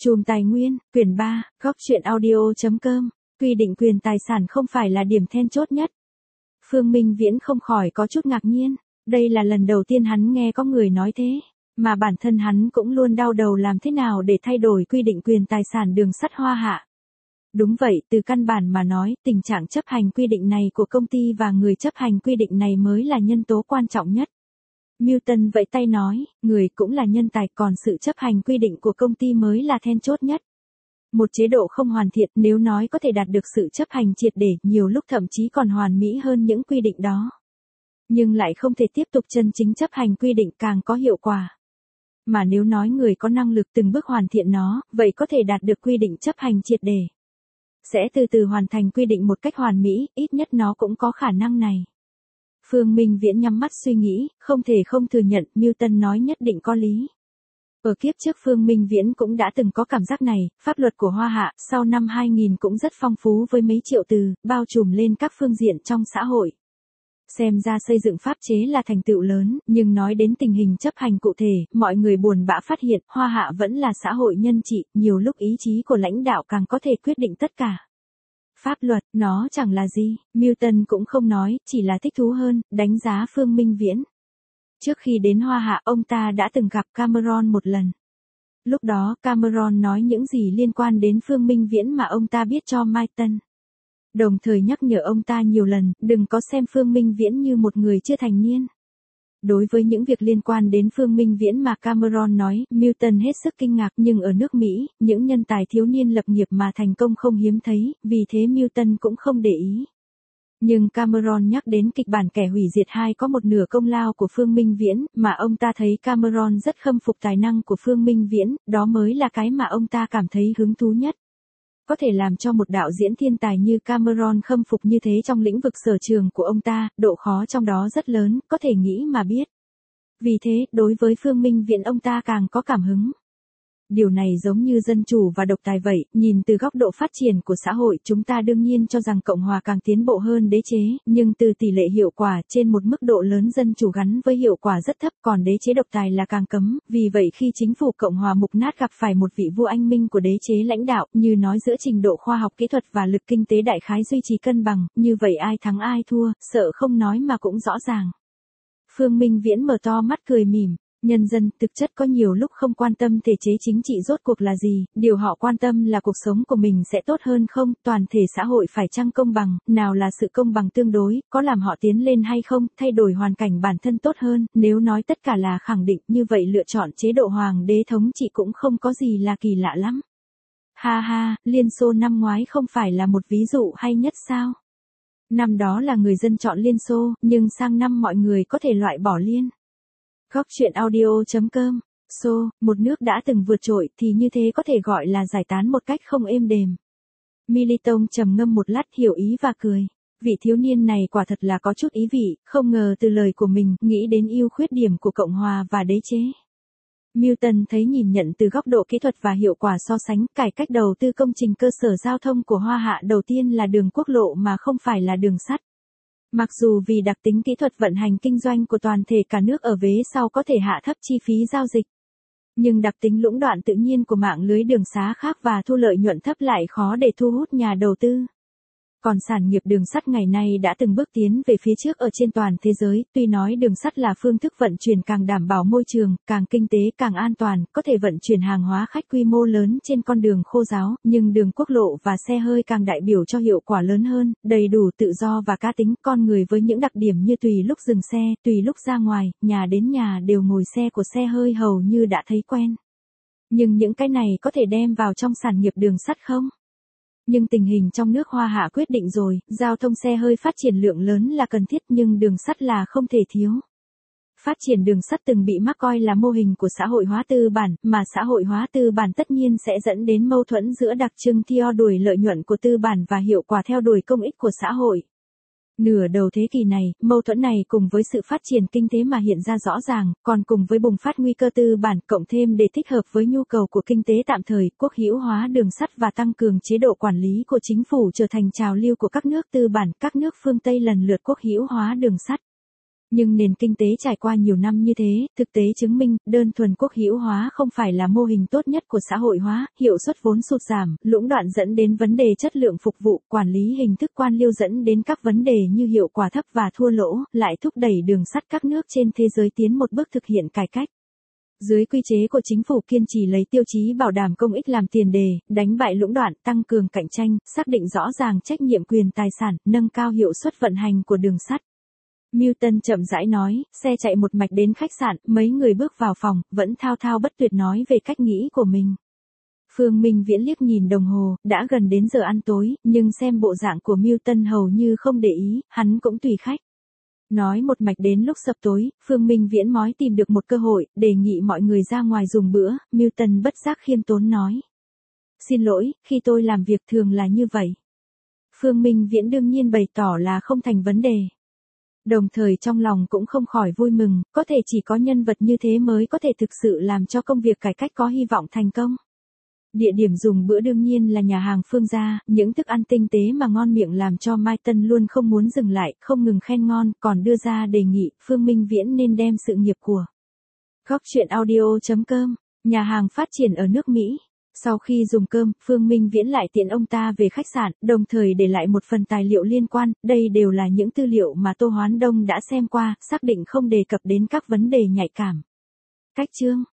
Chùm Tài Nguyên, quyển 3, góc truyện audio.com, quy định quyền tài sản không phải là điểm then chốt nhất. Phương Minh Viễn không khỏi có chút ngạc nhiên, đây là lần đầu tiên hắn nghe có người nói thế, mà bản thân hắn cũng luôn đau đầu làm thế nào để thay đổi quy định quyền tài sản đường sắt Hoa Hạ. Đúng vậy, từ căn bản mà nói, tình trạng chấp hành quy định này của công ty và người chấp hành quy định này mới là nhân tố quan trọng nhất. Milton vẫy tay nói, người cũng là nhân tài, còn sự chấp hành quy định của công ty mới là then chốt nhất. Một chế độ không hoàn thiện, nếu nói có thể đạt được sự chấp hành triệt để, nhiều lúc thậm chí còn hoàn mỹ hơn những quy định đó. Nhưng lại không thể tiếp tục chân chính chấp hành quy định càng có hiệu quả. Mà nếu nói người có năng lực từng bước hoàn thiện nó, vậy có thể đạt được quy định chấp hành triệt để. Sẽ từ từ hoàn thành quy định một cách hoàn mỹ, ít nhất nó cũng có khả năng này. Phương Minh Viễn nhắm mắt suy nghĩ, không thể không thừa nhận, Milton nói nhất định có lý. Ở kiếp trước Phương Minh Viễn cũng đã từng có cảm giác này, pháp luật của Hoa Hạ sau năm 2000 cũng rất phong phú với mấy triệu từ, bao trùm lên các phương diện trong xã hội. Xem ra xây dựng pháp chế là thành tựu lớn, nhưng nói đến tình hình chấp hành cụ thể, mọi người buồn bã phát hiện, Hoa Hạ vẫn là xã hội nhân trị, nhiều lúc ý chí của lãnh đạo càng có thể quyết định tất cả. Pháp luật, nó chẳng là gì, Milton cũng không nói, chỉ là thích thú hơn, đánh giá Phương Minh Viễn. Trước khi đến Hoa Hạ, ông ta đã từng gặp Cameron một lần. Lúc đó, Cameron nói những gì liên quan đến Phương Minh Viễn mà ông ta biết cho Milton. Đồng thời nhắc nhở ông ta nhiều lần, đừng có xem Phương Minh Viễn như một người chưa thành niên. Đối với những việc liên quan đến Phương Minh Viễn mà Cameron nói, Milton hết sức kinh ngạc, nhưng ở nước Mỹ, những nhân tài thiếu niên lập nghiệp mà thành công không hiếm thấy, vì thế Milton cũng không để ý. Nhưng Cameron nhắc đến kịch bản Kẻ Hủy Diệt 2 có một nửa công lao của Phương Minh Viễn, mà ông ta thấy Cameron rất khâm phục tài năng của Phương Minh Viễn, đó mới là cái mà ông ta cảm thấy hứng thú nhất. Có thể làm cho một đạo diễn thiên tài như Cameron khâm phục như thế trong lĩnh vực sở trường của ông ta, độ khó trong đó rất lớn, có thể nghĩ mà biết. Vì thế, đối với Phương Minh Viễn ông ta càng có cảm hứng. Điều này giống như dân chủ và độc tài vậy, nhìn từ góc độ phát triển của xã hội, chúng ta đương nhiên cho rằng Cộng hòa càng tiến bộ hơn đế chế, nhưng từ tỷ lệ hiệu quả trên một mức độ lớn dân chủ gắn với hiệu quả rất thấp, còn đế chế độc tài là càng cấm, vì vậy khi chính phủ Cộng hòa mục nát gặp phải một vị vua anh minh của đế chế lãnh đạo, như nói giữa trình độ khoa học kỹ thuật và lực kinh tế đại khái duy trì cân bằng, như vậy ai thắng ai thua, sợ không nói mà cũng rõ ràng. Phương Minh Viễn mở to mắt cười mỉm. Nhân dân, thực chất có nhiều lúc không quan tâm thể chế chính trị rốt cuộc là gì, điều họ quan tâm là cuộc sống của mình sẽ tốt hơn không, toàn thể xã hội phải chăng công bằng, nào là sự công bằng tương đối, có làm họ tiến lên hay không, thay đổi hoàn cảnh bản thân tốt hơn, nếu nói tất cả là khẳng định, như vậy lựa chọn chế độ hoàng đế thống trị cũng không có gì là kỳ lạ lắm. Ha ha, Liên Xô năm ngoái không phải là một ví dụ hay nhất sao? Năm đó là người dân chọn Liên Xô, nhưng sang năm mọi người có thể loại bỏ Liên. Góc truyện audio.com, Xô, một nước đã từng vượt trội thì như thế có thể gọi là giải tán một cách không êm đềm. Milton trầm ngâm một lát hiểu ý và cười. Vị thiếu niên này quả thật là có chút ý vị, không ngờ từ lời của mình nghĩ đến ưu khuyết điểm của Cộng hòa và đế chế. Milton thấy nhìn nhận từ góc độ kỹ thuật và hiệu quả so sánh, cải cách đầu tư công trình cơ sở giao thông của Hoa Hạ đầu tiên là đường quốc lộ mà không phải là đường sắt. Mặc dù vì đặc tính kỹ thuật vận hành kinh doanh của toàn thể cả nước ở vế sau có thể hạ thấp chi phí giao dịch. Nhưng đặc tính lũng đoạn tự nhiên của mạng lưới đường xá khác và thu lợi nhuận thấp lại khó để thu hút nhà đầu tư. Còn sản nghiệp đường sắt ngày nay đã từng bước tiến về phía trước ở trên toàn thế giới, tuy nói đường sắt là phương thức vận chuyển càng đảm bảo môi trường, càng kinh tế càng an toàn, có thể vận chuyển hàng hóa khách quy mô lớn trên con đường khô ráo, nhưng đường quốc lộ và xe hơi càng đại biểu cho hiệu quả lớn hơn, đầy đủ tự do và cá tính, con người với những đặc điểm như tùy lúc dừng xe, tùy lúc ra ngoài, nhà đến nhà đều ngồi xe của xe hơi hầu như đã thấy quen. Nhưng những cái này có thể đem vào trong sản nghiệp đường sắt không? Nhưng tình hình trong nước Hoa Hạ quyết định rồi, giao thông xe hơi phát triển lượng lớn là cần thiết nhưng đường sắt là không thể thiếu. Phát triển đường sắt từng bị mắc coi là mô hình của xã hội hóa tư bản, mà xã hội hóa tư bản tất nhiên sẽ dẫn đến mâu thuẫn giữa đặc trưng theo đuổi lợi nhuận của tư bản và hiệu quả theo đuổi công ích của xã hội. Nửa đầu thế kỷ này, mâu thuẫn này cùng với sự phát triển kinh tế mà hiện ra rõ ràng, còn cùng với bùng phát nguy cơ tư bản, cộng thêm để thích hợp với nhu cầu của kinh tế tạm thời, quốc hữu hóa đường sắt và tăng cường chế độ quản lý của chính phủ trở thành trào lưu của các nước tư bản, các nước phương Tây lần lượt quốc hữu hóa đường sắt. Nhưng nền kinh tế trải qua nhiều năm như thế, thực tế chứng minh, đơn thuần quốc hữu hóa không phải là mô hình tốt nhất của xã hội hóa, hiệu suất vốn sụt giảm, lũng đoạn dẫn đến vấn đề chất lượng phục vụ, quản lý hình thức quan liêu dẫn đến các vấn đề như hiệu quả thấp và thua lỗ, lại thúc đẩy đường sắt các nước trên thế giới tiến một bước thực hiện cải cách. Dưới quy chế của chính phủ kiên trì lấy tiêu chí bảo đảm công ích làm tiền đề, đánh bại lũng đoạn, tăng cường cạnh tranh, xác định rõ ràng trách nhiệm quyền tài sản, nâng cao hiệu suất vận hành của đường sắt. Milton chậm rãi nói, xe chạy một mạch đến khách sạn, mấy người bước vào phòng, vẫn thao thao bất tuyệt nói về cách nghĩ của mình. Phương Minh Viễn liếc nhìn đồng hồ, đã gần đến giờ ăn tối, nhưng xem bộ dạng của Milton hầu như không để ý, hắn cũng tùy khách. Nói một mạch đến lúc sập tối, Phương Minh Viễn mói tìm được một cơ hội, đề nghị mọi người ra ngoài dùng bữa, Milton bất giác khiêm tốn nói. Xin lỗi, khi tôi làm việc thường là như vậy. Phương Minh Viễn đương nhiên bày tỏ là không thành vấn đề. Đồng thời trong lòng cũng không khỏi vui mừng, có thể chỉ có nhân vật như thế mới có thể thực sự làm cho công việc cải cách có hy vọng thành công. Địa điểm dùng bữa đương nhiên là nhà hàng Phương gia, những thức ăn tinh tế mà ngon miệng làm cho Mai Tân luôn không muốn dừng lại, không ngừng khen ngon, còn đưa ra đề nghị Phương Minh Viễn nên đem sự nghiệp của Góc Chuyện Audio.com, nhà hàng phát triển ở nước Mỹ. Sau khi dùng cơm, Phương Minh Viễn lại tiện ông ta về khách sạn, đồng thời để lại một phần tài liệu liên quan, đây đều là những tư liệu mà Tô Hoán Đông đã xem qua, xác định không đề cập đến các vấn đề nhạy cảm. Cách chương